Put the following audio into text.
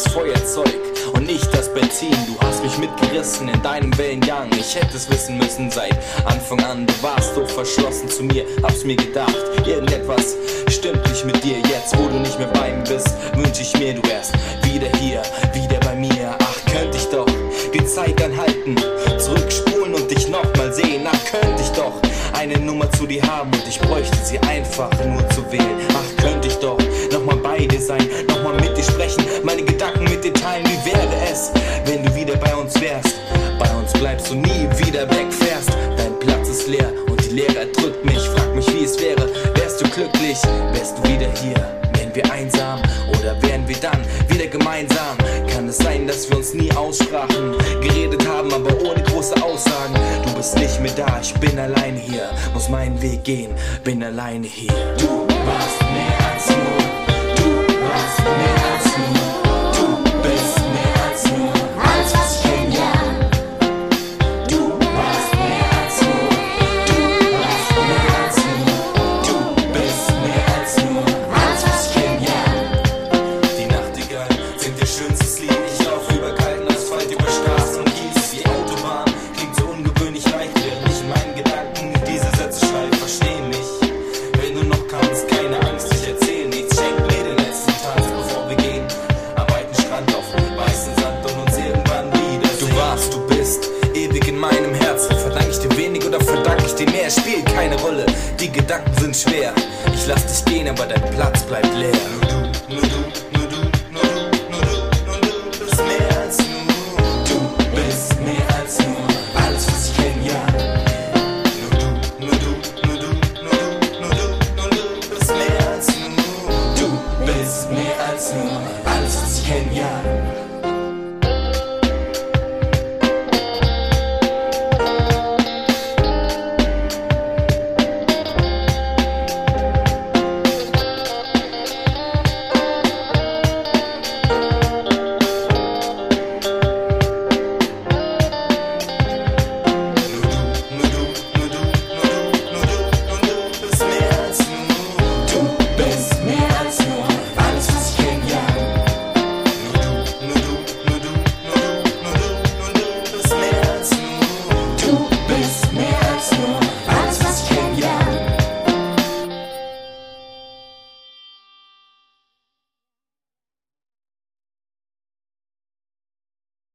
das Feuerzeug und nicht das Benzin. Du hast mich mitgerissen in deinem Wellengang. Ich hätte es wissen müssen seit Anfang an. Du warst so verschlossen zu mir, hab's mir gedacht, irgendetwas stimmt nicht mit dir. Jetzt, wo du nicht mehr bei mir bist, wünsch ich mir, du wärst wieder hier, wieder bei mir. Ach, könnte ich doch die Zeit anhalten, zurückspulen und dich nochmal sehen. Ach, könnte ich doch eine Nummer zu dir haben und ich bräuchte sie einfach nur zu wählen. Ach, könnte ich doch nochmal bei dir sein, nochmal mit dir sprechen, meine Gedanken mit dir teilen. Wie wäre es, wenn du wieder bei uns wärst? Bei uns bleibst du nie wieder wegfährst. Dein Platz ist leer und die Leere erdrückt mich. Frag mich, wie es wäre, wärst du glücklich? Wärst du wieder hier? Wären wir einsam oder wären wir dann wieder gemeinsam? Kann es sein, dass wir uns nie aussprachen, geredet haben, aber ohne große Aussagen? Du bist nicht mehr da, ich bin alleine hier, muss meinen Weg gehen, bin alleine hier. Du warst mehr als nur, du warst mehr als nur, du bist mehr als nur, alles was ich kenn, ja. Du warst mehr als nur, du warst mehr als nur, du bist mehr als nur, alles was ich kenn, ja. Die Nachtigallen sind ihr schönstes Lied. Ich lauf über kalten Asphalt, über Straßen und Kies. Die Autobahn klingt so ungewöhnlich leicht, während ich in meinen Gedanken diese Sätze schreibe. Versteh mich, wenn du noch kannst, keine Angst, ich erzähl nichts. Schenk mir den letzten Tanz, bevor wir gehen am weiten Strand auf weißen Sand und uns irgendwann wiedersehen. Du warst, du bist ewig in meinem Herzen. Verdank ich dir wenig oder verdank ich dir mehr? Spielt keine Rolle, die Gedanken sind schwer. Ich lass dich gehen, aber dein Platz bleibt leer. Nur du,